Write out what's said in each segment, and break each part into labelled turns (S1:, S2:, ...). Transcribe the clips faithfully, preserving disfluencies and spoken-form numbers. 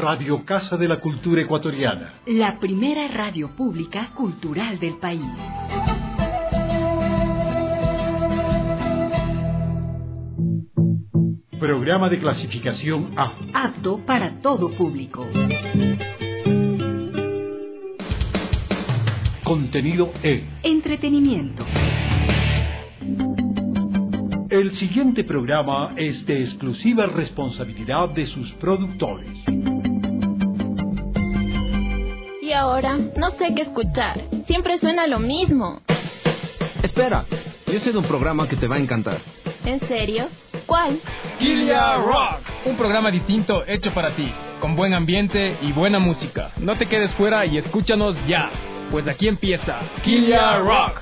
S1: Radio Casa de la Cultura Ecuatoriana.
S2: La primera radio pública cultural del país.
S1: Programa de clasificación A.
S2: Apto para todo público.
S1: Contenido E.
S2: Entretenimiento.
S1: El siguiente programa es de exclusiva responsabilidad de sus productores.
S3: Y ahora, no sé qué escuchar. Siempre suena lo mismo.
S4: Espera, yo sé de un programa que te va a encantar.
S3: ¿En serio? ¿Cuál?
S5: Kilia Rock, un programa distinto hecho para ti, con buen ambiente y buena música. No te quedes fuera y escúchanos ya, pues aquí empieza Kilia Rock.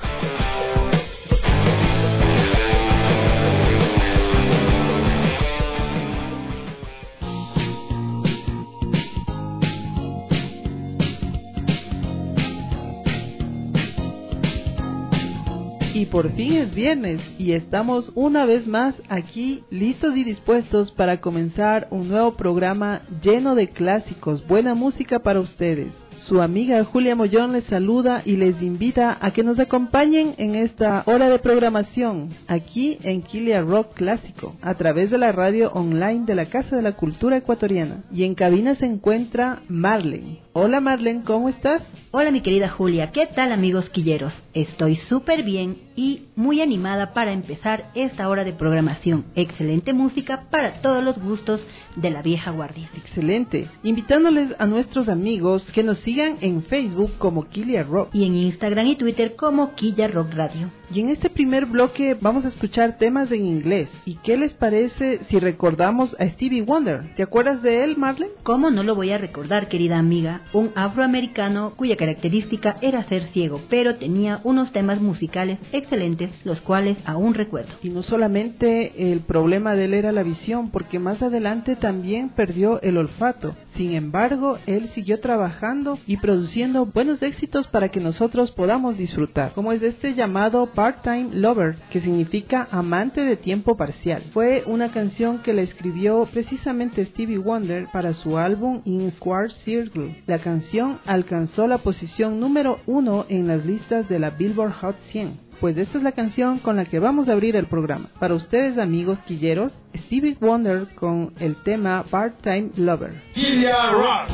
S6: Y por fin es viernes y estamos una vez más aquí listos y dispuestos para comenzar un nuevo programa lleno de clásicos, buena música para ustedes. Su amiga Julia Mollón les saluda y les invita a que nos acompañen en esta hora de programación aquí en Kilia Rock Clásico a través de la radio online de la Casa de la Cultura Ecuatoriana. Y en cabina se encuentra Marlene. Hola Marlene, ¿cómo estás?
S7: Hola mi querida Julia, ¿qué tal amigos quilleros? Estoy súper bien y muy animada para empezar esta hora de programación. Excelente música para todos los gustos de la vieja guardia.
S6: Excelente, invitándoles a nuestros amigos que nos sigan en Facebook como Kilia Rock
S7: y en Instagram y Twitter como Kilia Rock Radio.
S6: Y en este primer bloque vamos a escuchar temas en inglés. ¿Y qué les parece si recordamos a Stevie Wonder? ¿Te acuerdas de él, Marlene?
S7: ¿Cómo no lo voy a recordar, querida amiga? Un afroamericano cuya característica era ser ciego, pero tenía unos temas musicales excelentes, los cuales aún recuerdo.
S6: Y no solamente el problema de él era la visión, porque más adelante también perdió el olfato. Sin embargo, él siguió trabajando y produciendo buenos éxitos para que nosotros podamos disfrutar, como es este llamado Part-Time Lover, que significa amante de tiempo parcial. Fue una canción que la escribió precisamente Stevie Wonder para su álbum In Square Circle. La canción alcanzó la posición número uno en las listas de la Billboard Hot cien. Pues esta es la canción con la que vamos a abrir el programa. Para ustedes, amigos quilleros, Stevie Wonder con el tema Part-Time Lover.
S5: Kilia Rock.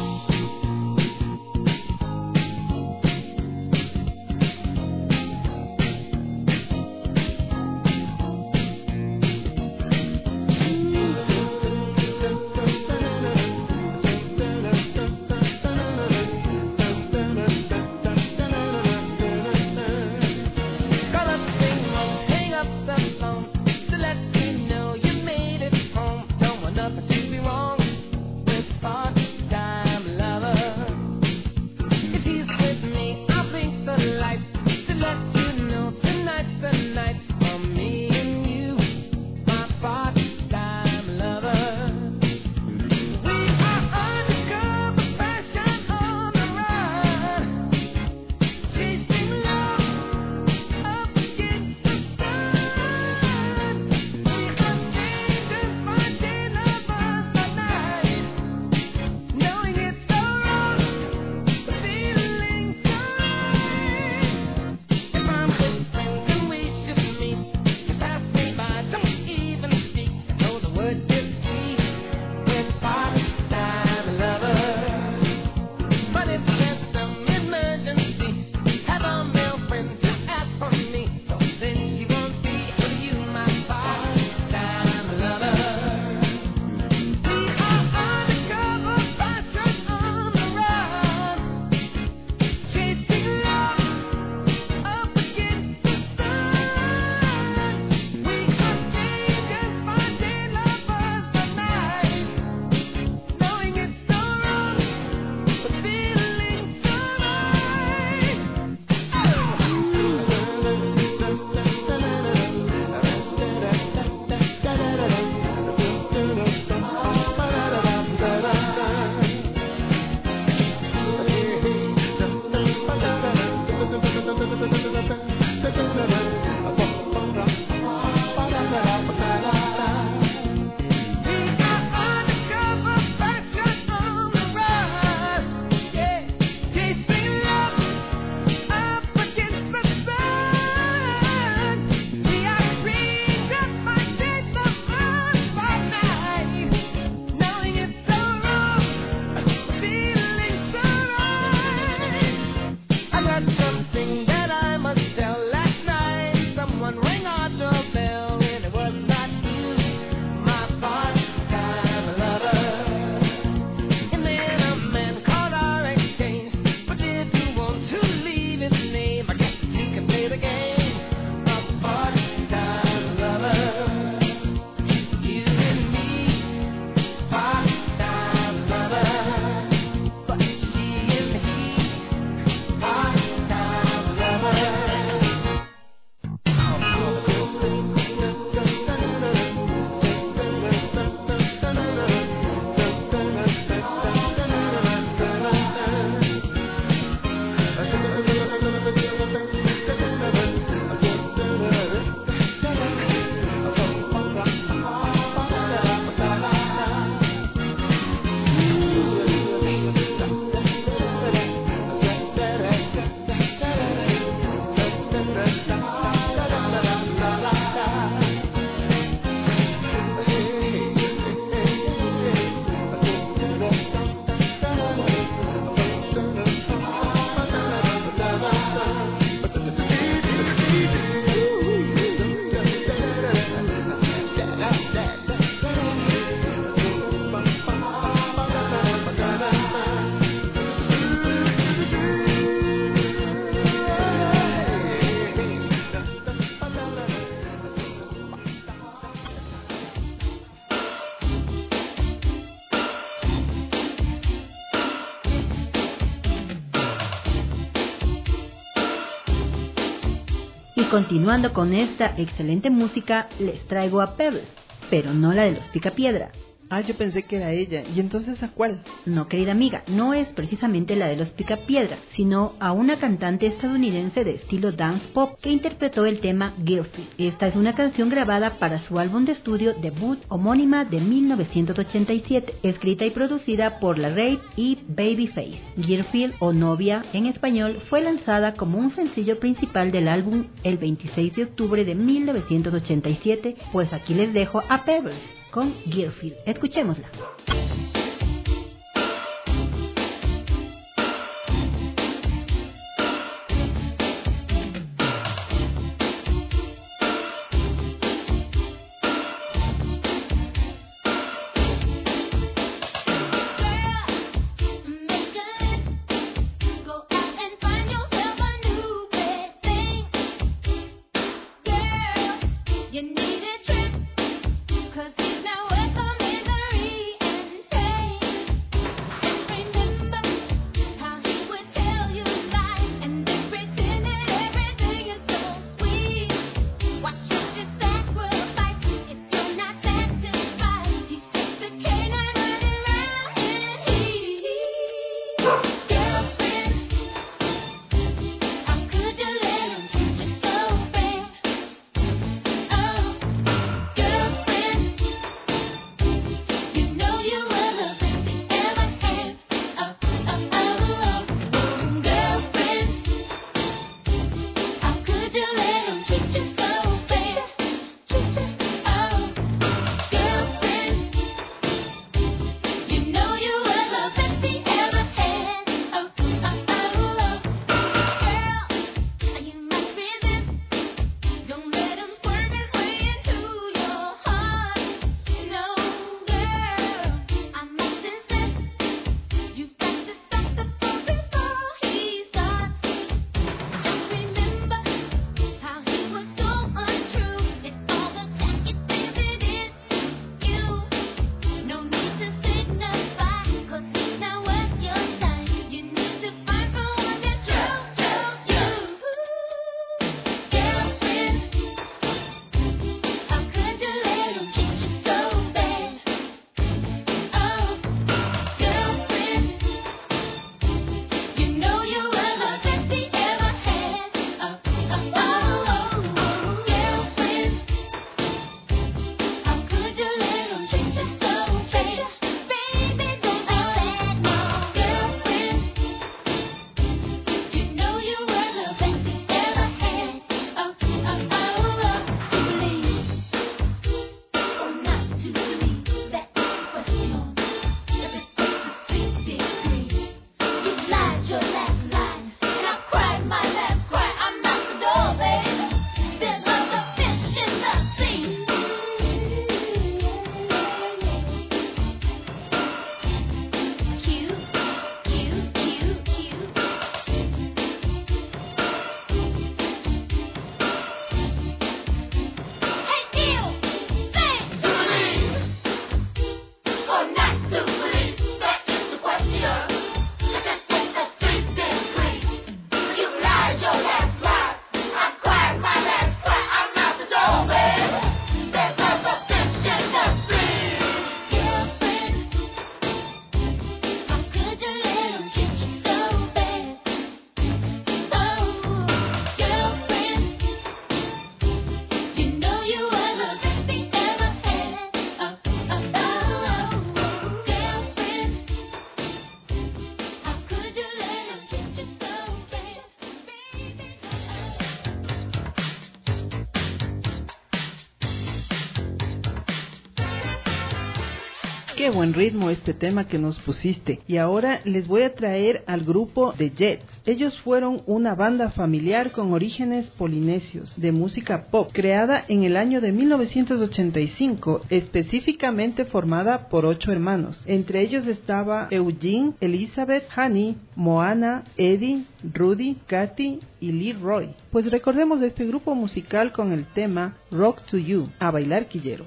S8: Part-time
S7: Continuando con esta excelente música, les traigo a Pebbles, pero no la de los Picapiedra.
S6: Ah, yo pensé que era ella. ¿Y entonces a cuál?
S7: No, querida amiga, no es precisamente la de los Picapiedra, sino a una cantante estadounidense de estilo dance pop que interpretó el tema Girlfriend. Esta es una canción grabada para su álbum de estudio debut homónima de mil novecientos ochenta y siete, escrita y producida por La Raid y Babyface. Girlfriend o Novia en español fue lanzada como un sencillo principal del álbum el veintiséis de octubre de mil novecientos ochenta y siete, pues aquí les dejo a Pebbles con Girlfriend. Escuchémosla.
S6: Qué buen ritmo este tema que nos pusiste. Y ahora les voy a traer al grupo The Jets. Ellos fueron una banda familiar con orígenes polinesios de música pop, creada en el año de mil novecientos ochenta y cinco, específicamente formada por ocho hermanos. Entre ellos estaba Eugene, Elizabeth, Honey, Moana, Eddie, Rudy, Kathy y Leroy. Pues recordemos de este grupo musical con el tema Rock to You. A bailar, quilleros.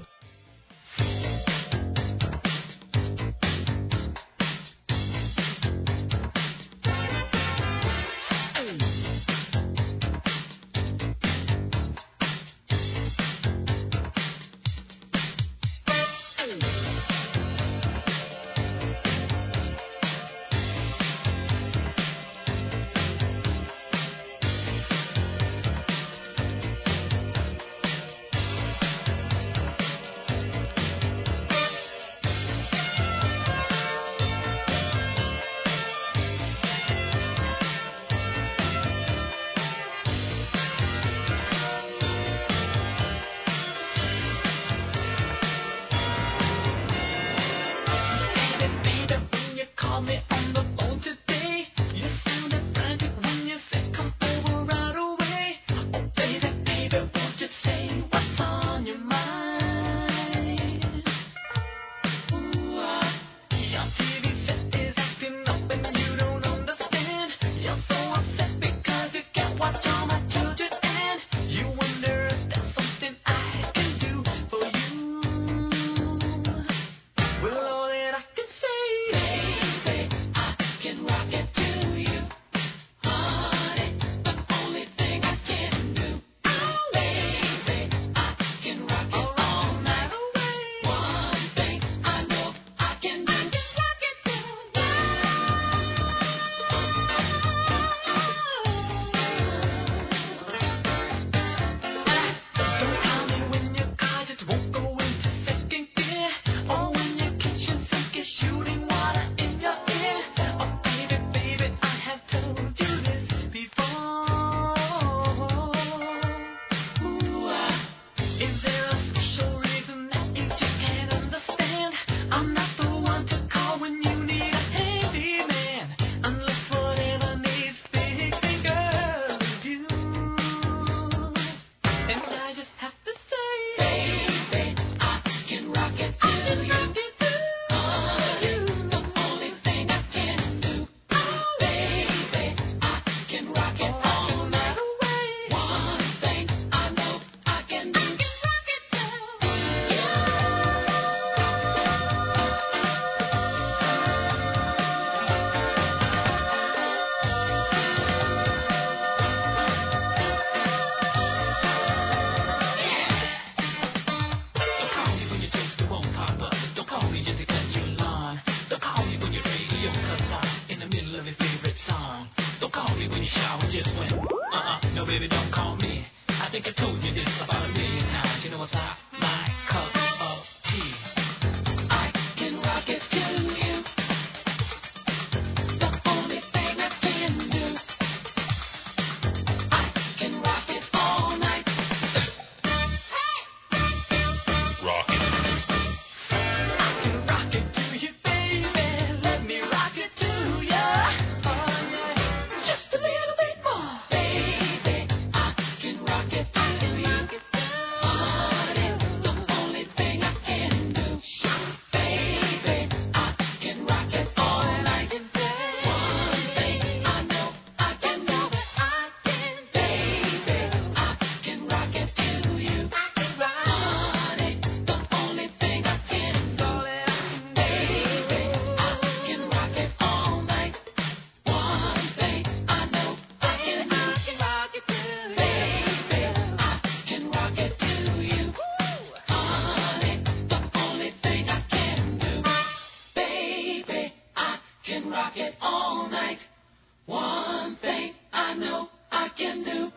S8: rock it all night. One thing I know I can do.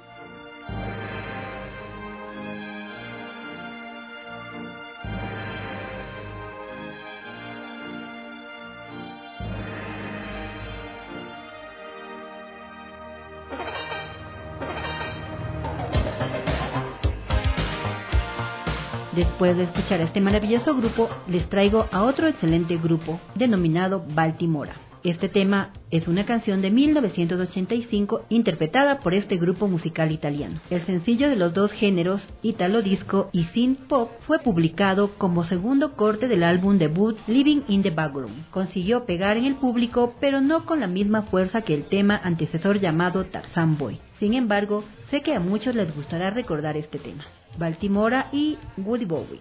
S7: Después de escuchar a este maravilloso grupo, les traigo a otro excelente grupo, denominado Baltimora. Este tema es una canción de mil novecientos ochenta y cinco interpretada por este grupo musical italiano. El sencillo de los dos géneros, Italo Disco y Synth Pop, fue publicado como segundo corte del álbum debut Living in the Background. Consiguió pegar en el público, pero no con la misma fuerza que el tema antecesor llamado Tarzan Boy. Sin embargo, sé que a muchos les gustará recordar este tema. Baltimora y Woody Bowie.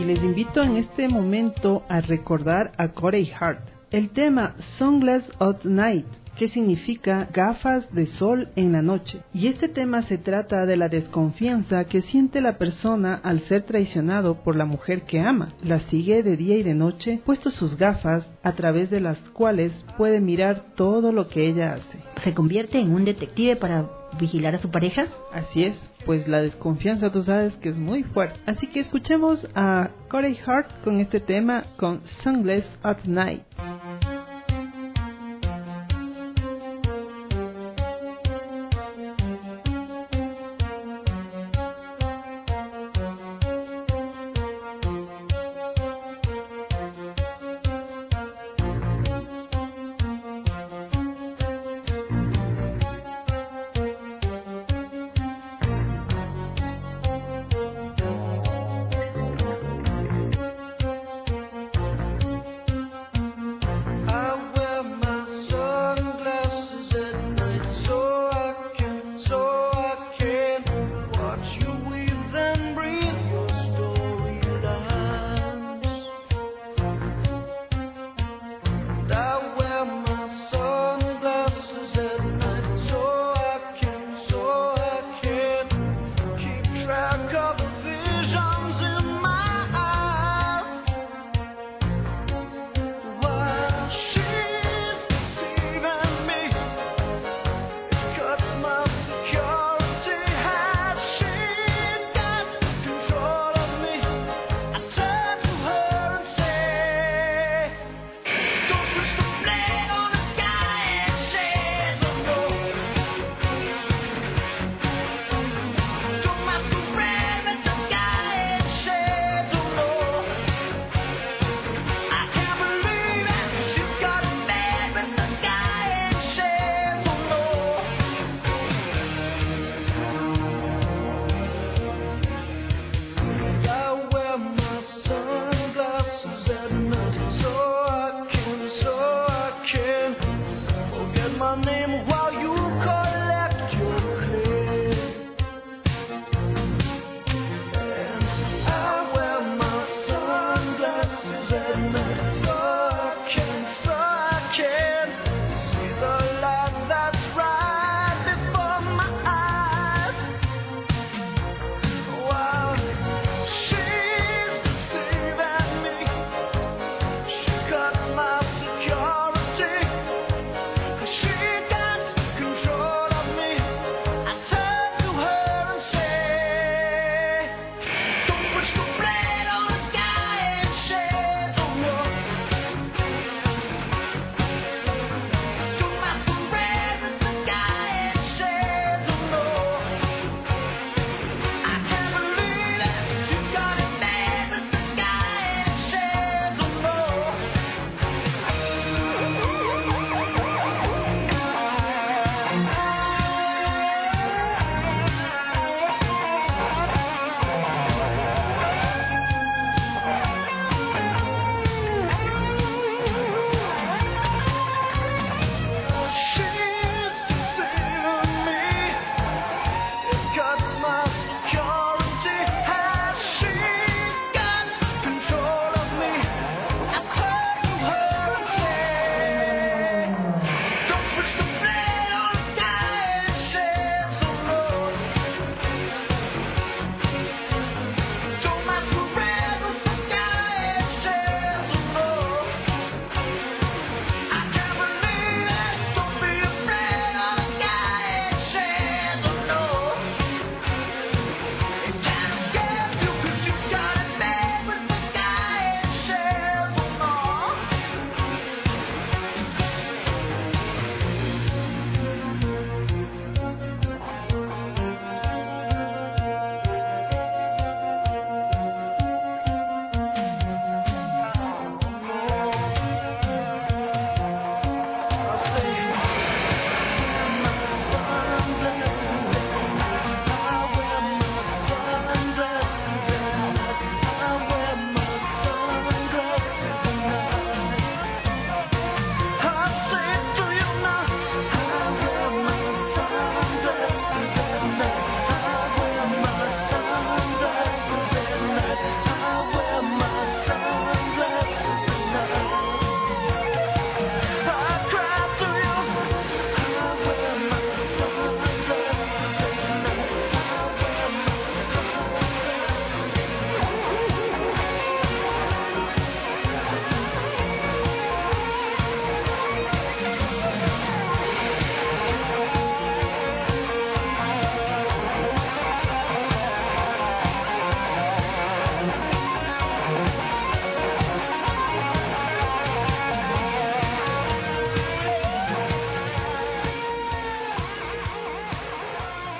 S6: les invito en este momento a recordar a Corey Hart. El tema Sunglasses at Night, que significa gafas de sol en la noche. Y este tema se trata de la desconfianza que siente la persona al ser traicionado por la mujer que ama. La sigue de día y de noche, puesto sus gafas a través de las cuales puede mirar todo lo que ella hace.
S7: ¿Se convierte en un detective para vigilar a su pareja?
S6: Así es, pues la desconfianza tú sabes que es muy fuerte. Así que escuchemos a Corey Hart con este tema, con Sunglasses at Night.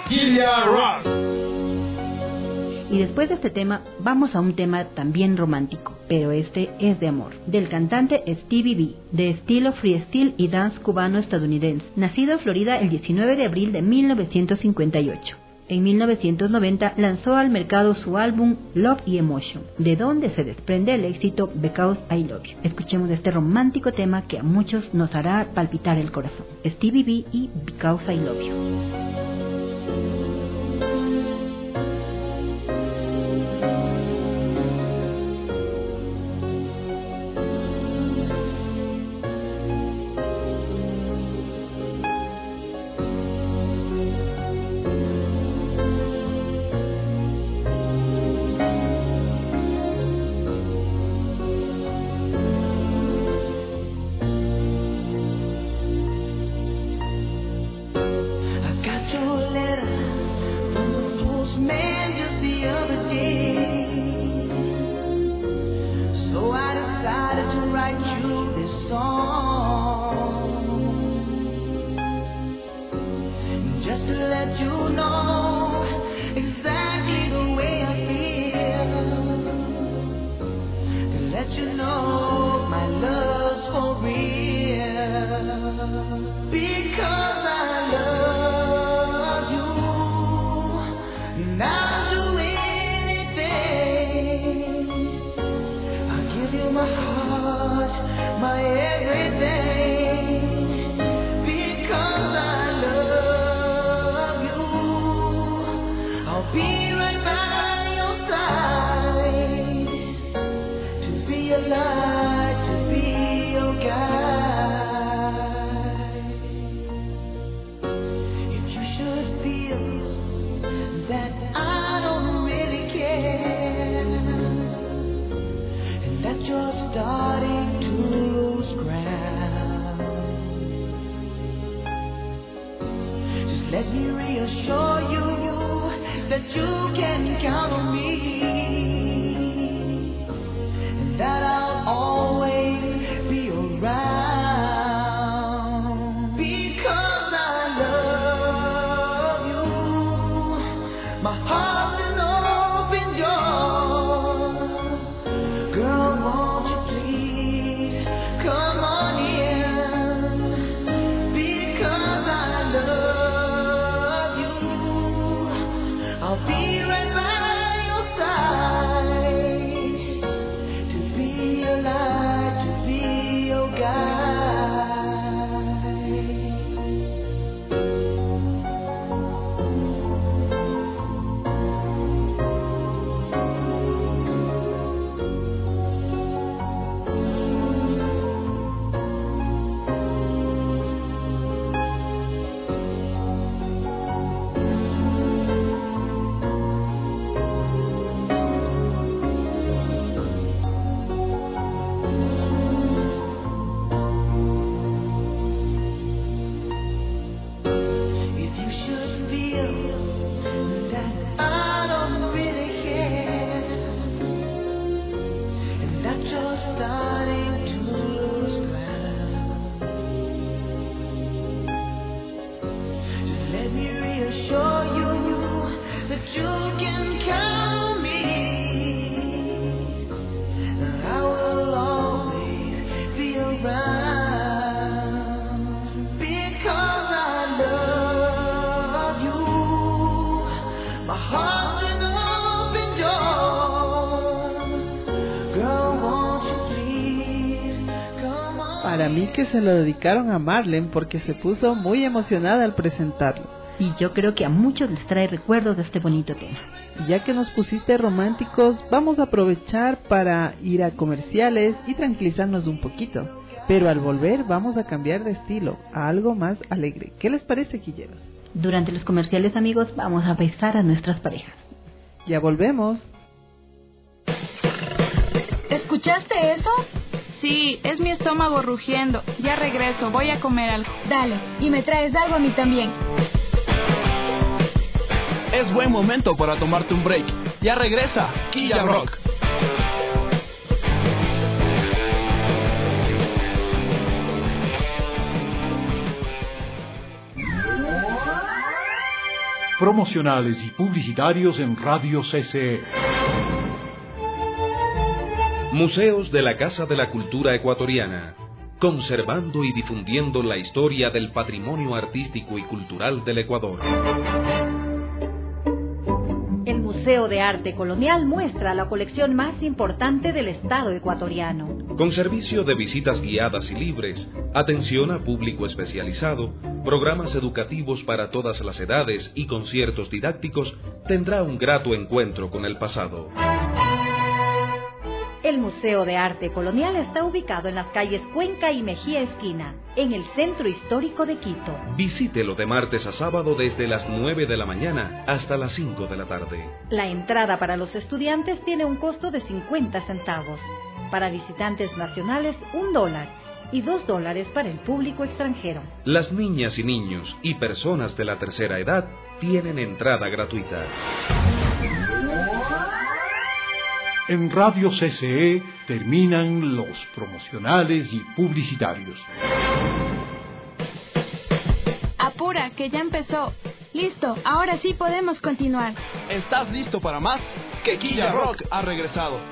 S5: Quilla Rock.
S7: Y después de este tema, vamos a un tema también romántico, pero este es de amor, del cantante Stevie B, de estilo freestyle y dance cubano-estadounidense, nacido en Florida el diecinueve de abril de mil novecientos cincuenta y ocho. En mil novecientos noventa lanzó al mercado su álbum Love y Emotion, de donde se desprende el éxito Because I Love You. Escuchemos este romántico tema que a muchos nos hará palpitar el corazón. Stevie B y Because I Love You.
S6: Para mí que se lo dedicaron a Marlene porque se puso muy emocionada al presentarlo.
S7: Y yo creo que a muchos les trae recuerdos de este bonito tema.
S6: Ya que nos pusiste románticos, vamos a aprovechar para ir a comerciales y tranquilizarnos un poquito. Pero al volver vamos a cambiar de estilo, a algo más alegre. ¿Qué les parece, quilleros?
S7: Durante los comerciales, amigos, vamos a besar a nuestras parejas.
S6: Ya volvemos.
S3: ¿Escuchaste eso? Sí, es mi estómago rugiendo. Ya regreso, voy a comer algo.
S9: Dale, y me traes algo a mí también.
S4: Es buen momento para tomarte un break. Ya regresa, Quilla Rock.
S1: promocionales y publicitarios en Radio C C E.
S10: Museos de la Casa de la Cultura Ecuatoriana, conservando y difundiendo la historia del patrimonio artístico y cultural del Ecuador.
S7: El Museo de Arte Colonial muestra la colección más importante del Estado ecuatoriano.
S10: Con servicio de visitas guiadas y libres, atención a público especializado, programas educativos para todas las edades y conciertos didácticos, tendrá un grato encuentro con el pasado.
S7: El Museo de Arte Colonial está ubicado en las calles Cuenca y Mejía Esquina, en el centro histórico de Quito.
S10: Visítelo de martes a sábado desde las nueve de la mañana hasta las cinco de la tarde.
S7: La entrada para los estudiantes tiene un costo de cincuenta centavos. Para visitantes nacionales, un dólar. Y dos dólares para el público extranjero.
S10: Las niñas y niños y personas de la tercera edad tienen entrada gratuita.
S1: En Radio C C E terminan los promocionales y publicitarios.
S3: Apura, que ya empezó. Listo, ahora sí podemos continuar.
S4: ¿Estás listo para más? Que Quilla Rock ha regresado.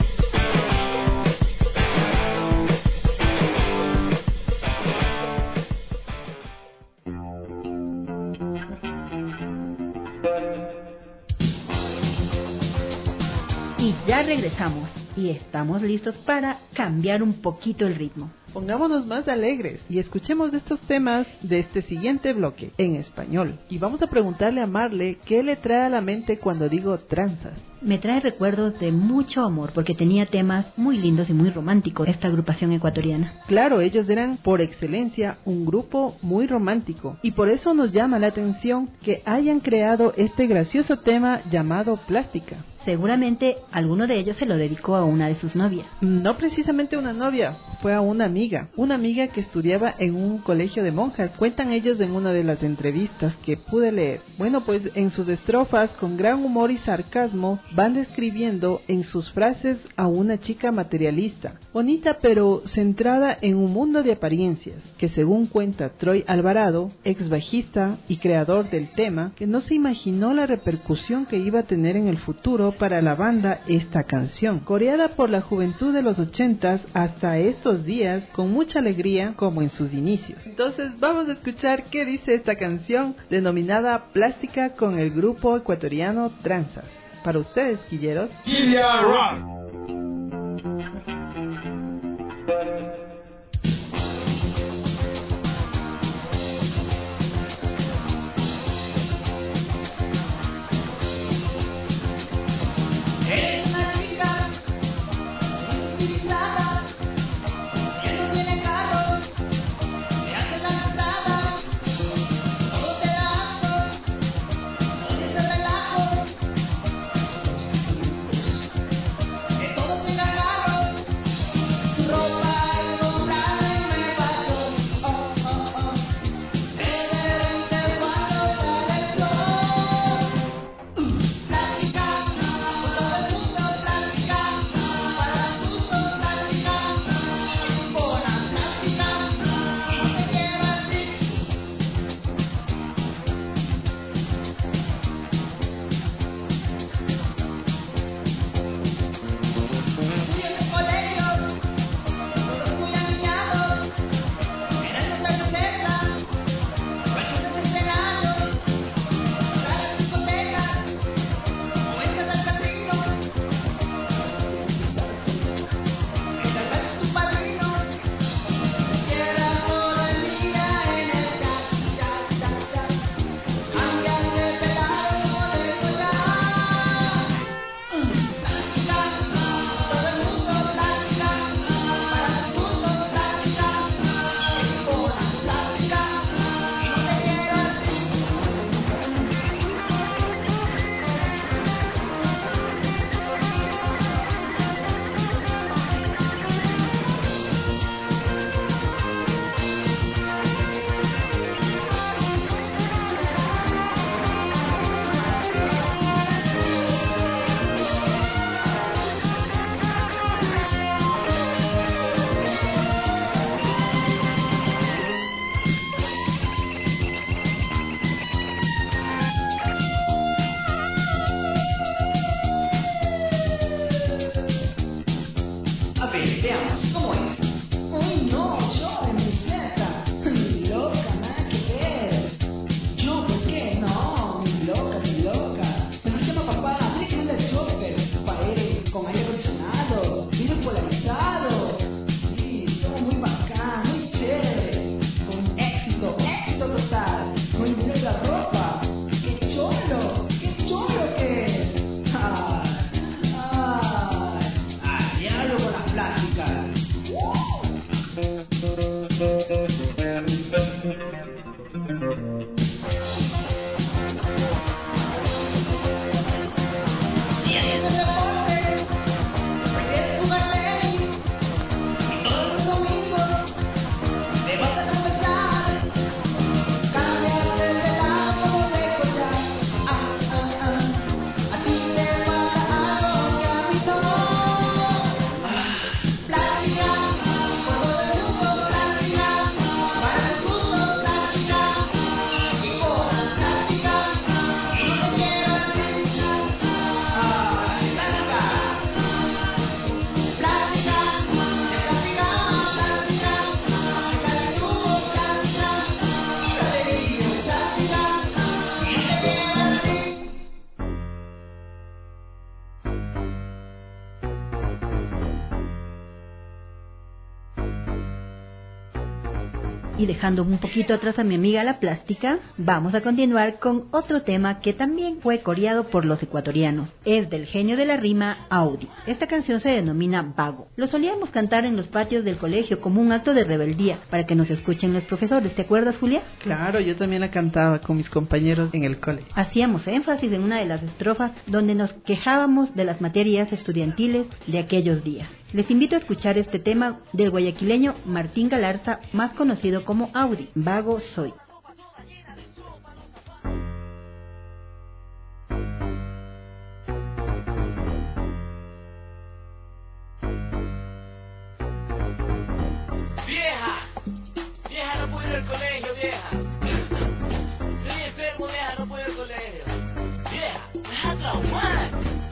S7: Y ya regresamos y estamos listos para cambiar un poquito el ritmo.
S6: Pongámonos más alegres y escuchemos estos temas de este siguiente bloque en español. Y vamos a preguntarle a Marle qué le trae a la mente cuando digo tranzas.
S7: Me trae recuerdos de mucho amor porque tenía temas muy lindos y muy románticos esta agrupación ecuatoriana.
S6: Claro, ellos eran por excelencia un grupo muy romántico y por eso nos llama la atención que hayan creado este gracioso tema llamado Plástica.
S7: Seguramente alguno de ellos se lo dedicó a una de sus novias.
S6: No precisamente una novia, fue a una amiga, una amiga que estudiaba en un colegio de monjas. Cuentan ellos en una de las entrevistas que pude leer. Bueno, pues en sus estrofas, con gran humor y sarcasmo, van describiendo en sus frases a una chica materialista, bonita pero centrada en un mundo de apariencias, que según cuenta Troy Alvarado, ex bajista y creador del tema, que no se imaginó la repercusión que iba a tener en el futuro para la banda esta canción, coreada por la juventud de los ochentas hasta estos días con mucha alegría como en sus inicios. Entonces vamos a escuchar qué dice esta canción denominada Plástica con el grupo ecuatoriano Tranzas. Para ustedes, quilleros,
S1: Quilla Rock.
S7: Y dejando un poquito atrás a mi amiga la plástica, vamos a continuar con otro tema que también fue coreado por los ecuatorianos. Es del genio de la rima, Audi. Esta canción se denomina Vago. Lo solíamos cantar en los patios del colegio como un acto de rebeldía para que nos escuchen los profesores. ¿Te acuerdas, Julia?
S6: Claro, yo también la cantaba con mis compañeros en el cole.
S7: Hacíamos énfasis en una de las estrofas donde nos quejábamos de las materias estudiantiles de aquellos días. Les invito a escuchar este tema del guayaquileño Martín Galarza, más conocido como Audi. Vago soy.
S8: Vieja, vieja, no puedo ir al colegio, vieja. Estoy enfermo, vieja, no puedo ir al colegio. Vieja, deja traumar.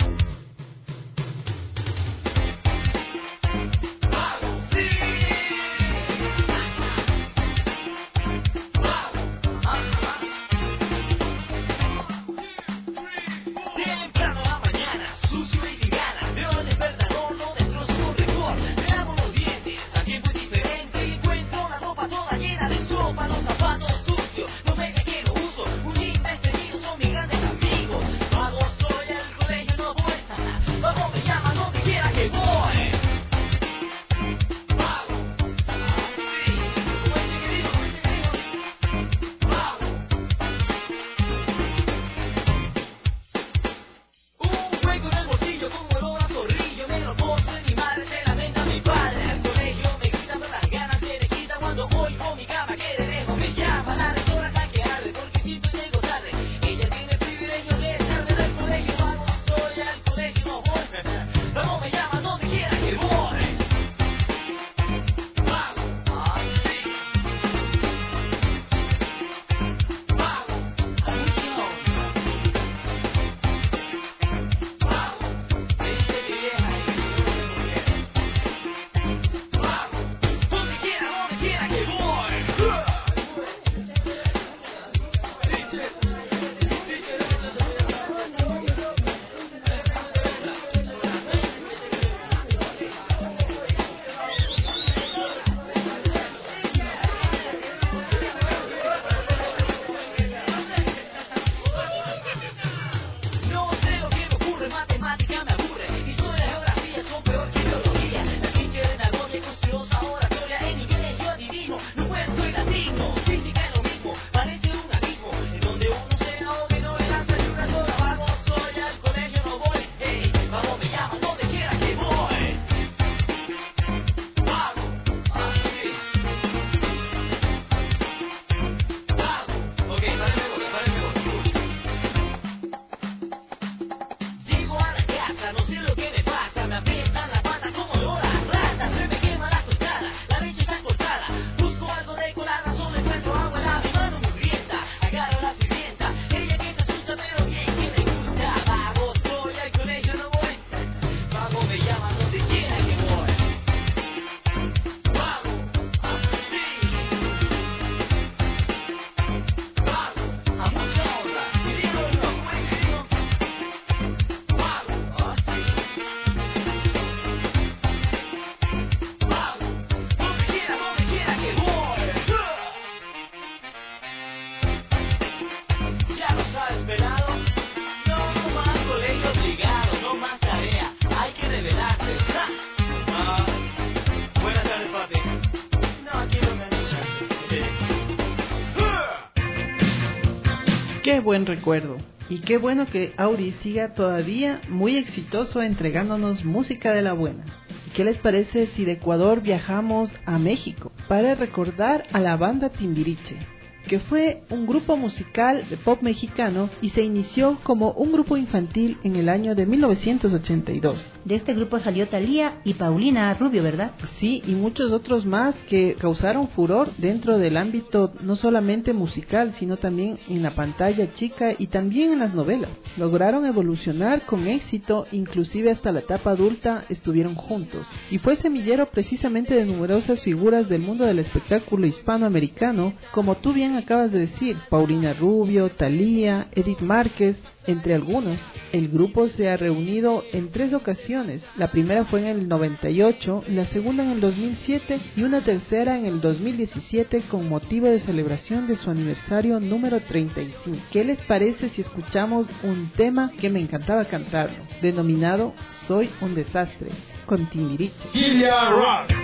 S6: Qué buen recuerdo. Y qué bueno que Audi siga todavía muy exitoso entregándonos música de la buena. ¿Y qué les parece si de Ecuador viajamos a México para recordar a la banda Timbiriche, que fue un grupo musical de pop mexicano y se inició como un grupo infantil en el año de mil novecientos ochenta y dos.
S7: De este grupo salió Thalía y Paulina Rubio, ¿verdad?
S6: Sí, y muchos otros más que causaron furor dentro del ámbito no solamente musical, sino también en la pantalla chica y también en las novelas. Lograron evolucionar con éxito, inclusive hasta la etapa adulta estuvieron juntos, y fue semillero precisamente de numerosas figuras del mundo del espectáculo hispanoamericano, como tú bien bien acabas de decir, Paulina Rubio, Thalía, Edith Márquez, entre algunos. El grupo se ha reunido en tres ocasiones. La primera fue en el noventa y ocho, la segunda en el dos mil siete y una tercera en el dos mil diecisiete con motivo de celebración de su aniversario número treinta y cinco. ¿Qué les parece si escuchamos un tema que me encantaba cantarlo, denominado Soy un desastre, con Timbiriche?
S5: Kilia Rock.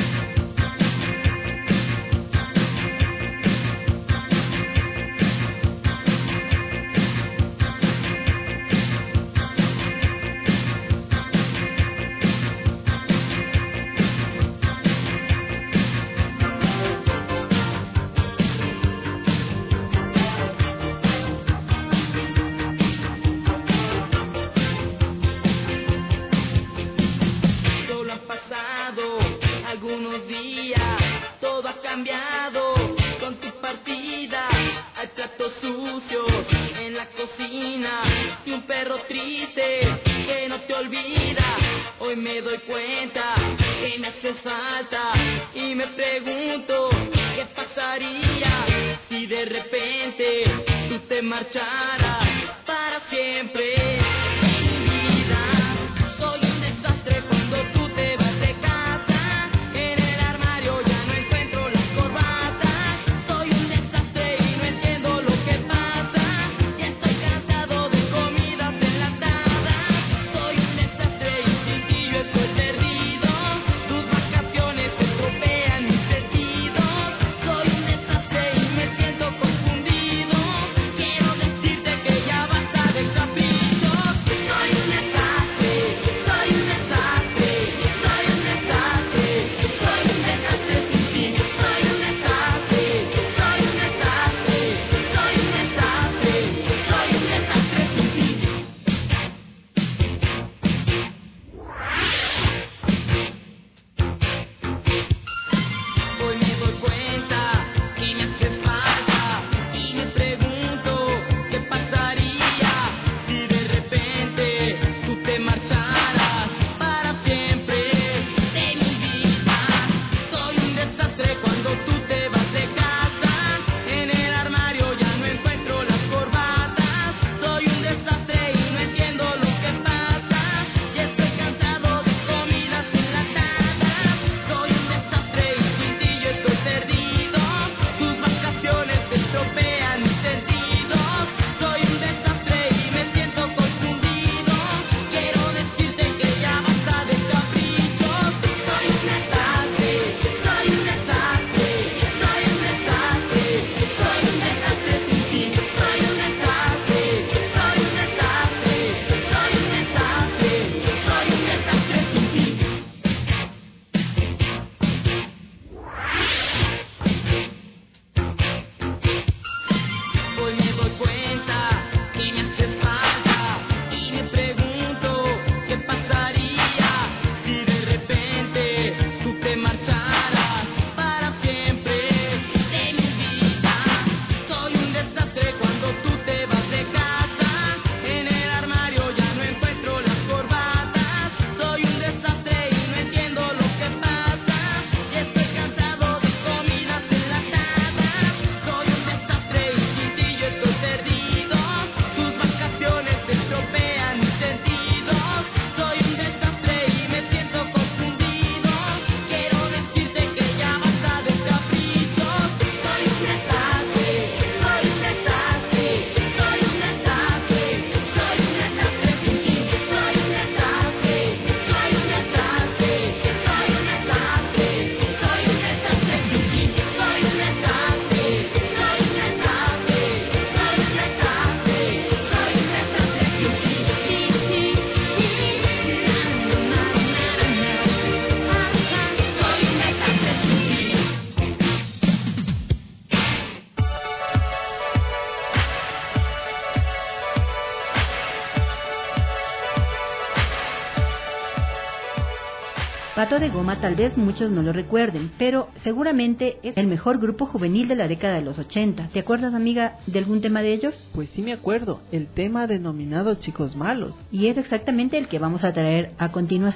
S7: Pato de Goma tal vez muchos no lo recuerden, pero seguramente es el mejor grupo juvenil de la década de los ochenta. ¿Te acuerdas, amiga, de algún tema de ellos?
S6: Pues sí me acuerdo, el tema denominado Chicos Malos.
S7: Y es exactamente el que vamos a traer a continuación.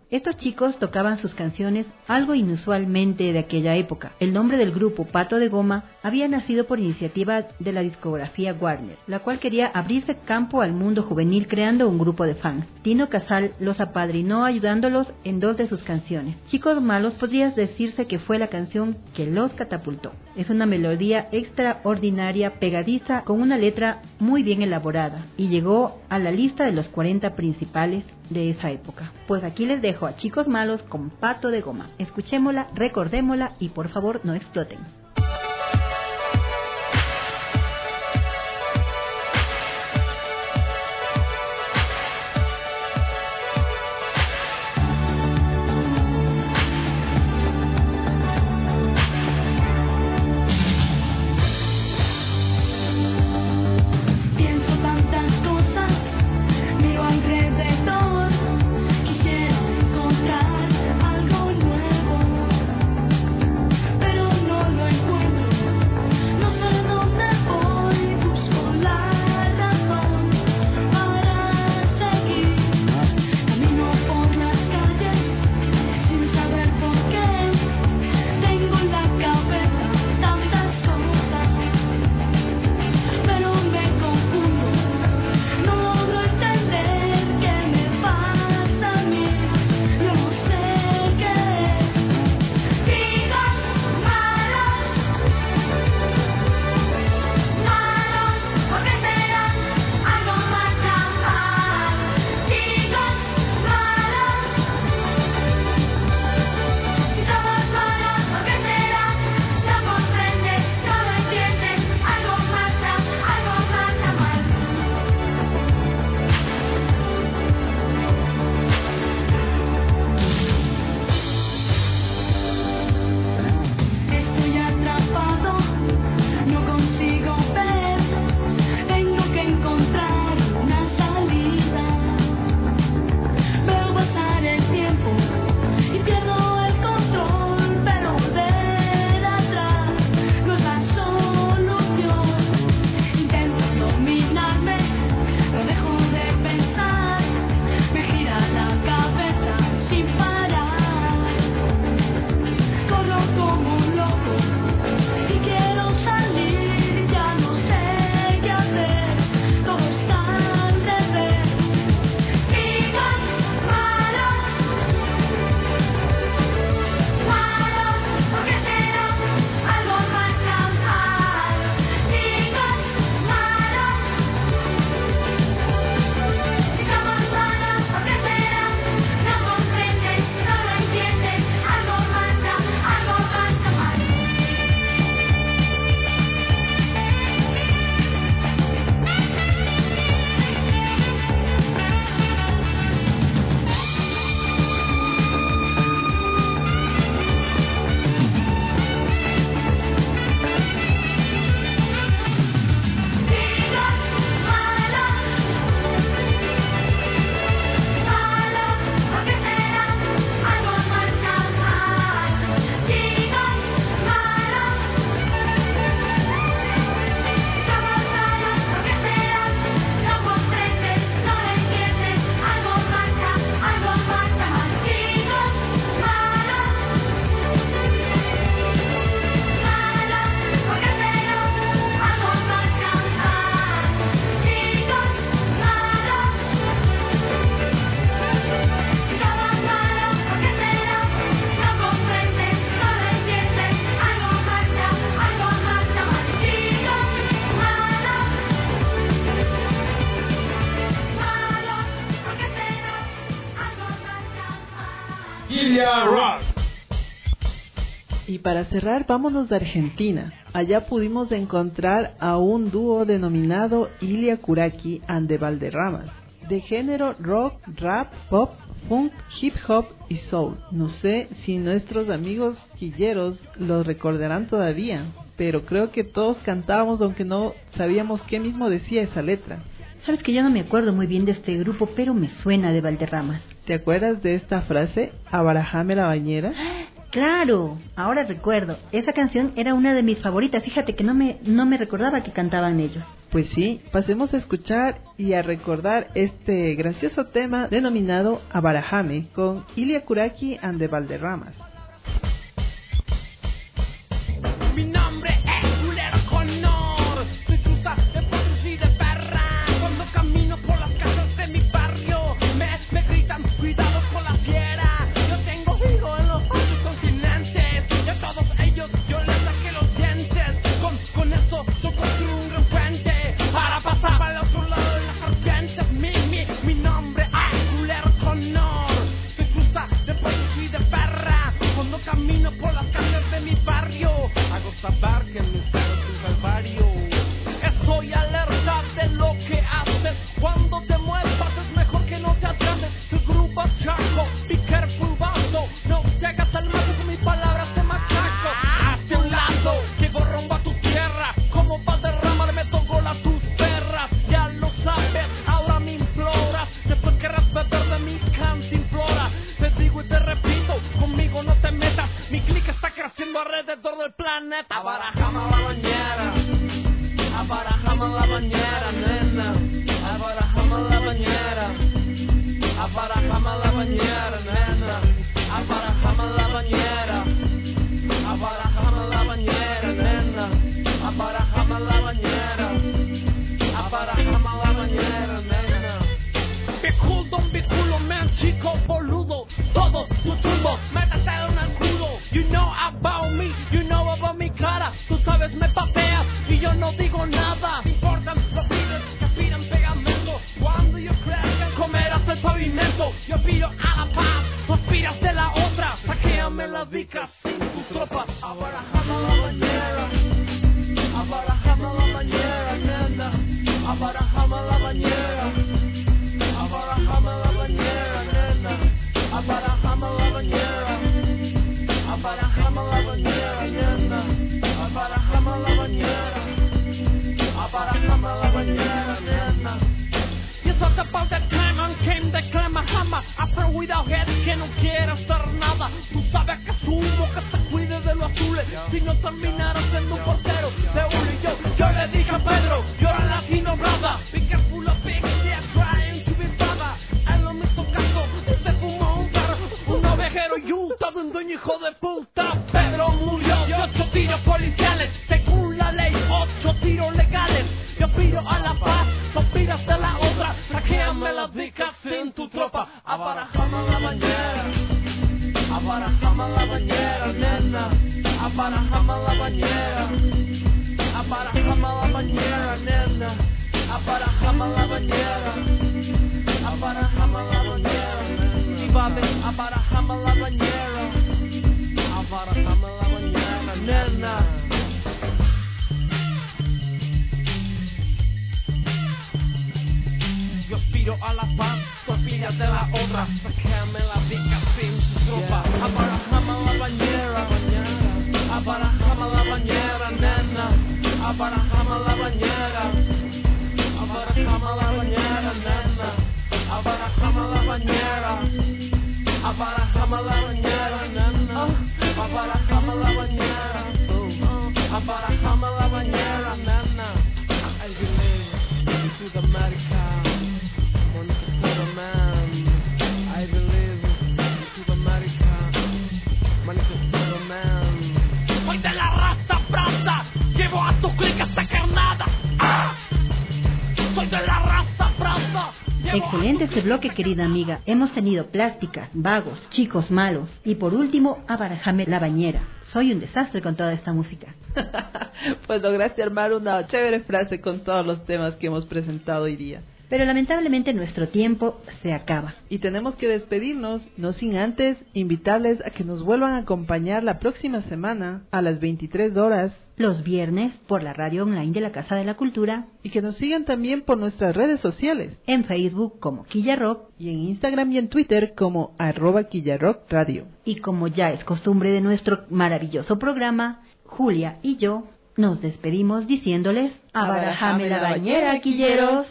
S7: Estos chicos tocaban sus canciones algo inusualmente de aquella época. El nombre del grupo, Pato de Goma, había nacido por iniciativa de la discografía Warner, la cual quería abrirse campo al mundo juvenil creando un grupo de fans. Tino Casal los apadrinó ayudándolos en dos de sus canciones. Chicos Malos podría decirse que fue la canción que los catapultó. Es una melodía extraordinaria, pegadiza, con una letra muy bien elaborada, y llegó a la lista de los cuarenta principales de esa época. Pues aquí les dejo a Chicos Malos con Pato de Goma. Escuchémosla, recordémosla y por favor no exploten.
S6: Y para cerrar, vámonos de Argentina. Allá pudimos encontrar a un dúo denominado Ilia Kuraki and the Valderramas, de género rock, rap, pop, funk, hip hop y soul. No sé si nuestros amigos quilleros los recordarán todavía, pero creo que todos cantábamos aunque no sabíamos qué mismo decía esa letra.
S7: Sabes que yo no me acuerdo muy bien de este grupo, pero me suena de Valderramas.
S6: ¿Te acuerdas de esta frase? ¿Abarajame la bañera?
S7: Claro, ahora recuerdo. Esa canción era una de mis favoritas. Fíjate que no me, no me recordaba que cantaban ellos.
S6: Pues sí, pasemos a escuchar y a recordar este gracioso tema denominado Abarajame con Ilia Kuraki and the Valderramas.
S11: Mi nombre es Julero Conor, soy cruza de potros y de perra. Cuando camino por las calles de mi barrio, me, me gritan, cuidado con la fiera. Yo tengo hijos en los otros continentes, y a todos ellos yo les saqué los dientes. Con, con eso yo construyo un gran puente para pasar para el otro lado de las serpientes. Mi, mi, mi nombre es Julero Conor, soy cruza de potros y de perra. Cuando camino por las calles de mi barrio, hago saber que mi ser es un calvario. Estoy alerta de lo que haces. Cuando te muevas es mejor que no te atrases. Tu grupo chaco, be careful vaso. No te hagas al macho con mis palabras te machaco. Hazte un lado, que borromba tu tierra. Como Valderrama le meto gol a tus perras. Ya lo sabes, ahora me imploras. Después querrás beber de mi cantinflora. Te digo y te repito, conmigo no te metas. Mi clique está creciendo alrededor del planeta. Abarajame la bañera, abarajame la bañera, nena. Abarajame la bañera, abarajame la bañera, nena. Abarajame la bañera, abarajame la bañera, nena. Abarajame la bañera, abarajame la bañera, nena. Be cool, don't be cool, man, chico boludo. Todo tu chumbo, métate en el culo. You know about me, you know about mi cara. Tú sabes, me papeas y yo no digo nada. Te importan los pibes que aspiran pegamento. Cuando yo crezca, comerás el pavimento. Yo pido a la paz, tú aspiras de la otra. Saquéame las vicas sin tus tropas. Abarajame la bañera, abarajame la bañera, nena. Abarajame la bañera, abarajame la bañera, nena. Abarajame la bañera, abarajame la bañera, nena. Abarajame la bañera, abarajame la bañera, nena. Yes, all about that time and came the clamahama. After without head que no quiere hacer nada. Tú sabes que sumo que te cuide de los azules. Si no terminaras siendo un portero de uno y yo, yo le dije a Pedro, llora la sinobrada. Be careful of pigs, they're trying to be brava. Él no me hizo caso, se fumó un perro, un ovejero y un todo un dueño hijo de puta. Pedro murió de ocho tiros policiales, según la ley, ocho tiros legales. Yo pido a la paz, tú pidas de la otra. Saquéame las vicas sin tu tropa. Abarajame la bañera, abarajame la bañera, nena. Abarajame la bañera, abarajame la bañera, nena. Abarajame la bañera, abarajame la bañera, nena. Si va bien, abarajame la bañera, abarajame la bañera, nena. Yo aspiro a la paz, tú aspiras de la otra. Saquéame la vica sin su tropa. Abarajame la bañera, abarajame la bañera, nena. Abarajame la bañera, abarajame la bañera, nena. Abarajame la bañera, abarajame la bañera, nena. Abarajame la bañera, abarajame la bañera, nena. I believe in Sudamérica. I believe in Sudamérica, manifestado man. Soy de la raza brasa, llevo a tu clica esta carnada. ¡Ah! Soy de la raza brasa.
S7: Excelente este bloque, querida amiga. Hemos tenido plásticas, vagos, chicos malos y por último, abarajame la bañera. Soy un desastre con toda esta música.
S6: Pues lograste armar una chévere frase con todos los temas que hemos presentado hoy día.
S7: Pero lamentablemente nuestro tiempo se acaba.
S6: Y tenemos que despedirnos, no sin antes invitarles a que nos vuelvan a acompañar la próxima semana a las veintitrés horas.
S7: Los viernes por la radio online de la Casa de la Cultura.
S6: Y que nos sigan también por nuestras redes sociales.
S7: En Facebook como Quilla Rock.
S6: Y en Instagram y en Twitter como arroba Quilla Rock Radio.
S7: Y como ya es costumbre de nuestro maravilloso programa, Julia y yo nos despedimos diciéndoles: abarajame la bañera, quilleros.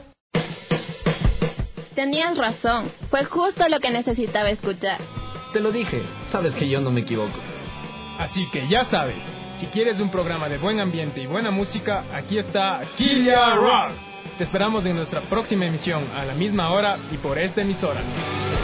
S12: Tenías razón, fue justo lo que necesitaba escuchar.
S4: Te lo dije, sabes que yo no me equivoco.
S5: Así que ya sabes, si quieres un programa de buen ambiente y buena música, aquí está Quilla Rock. Te esperamos en nuestra próxima emisión a la misma hora y por esta emisora.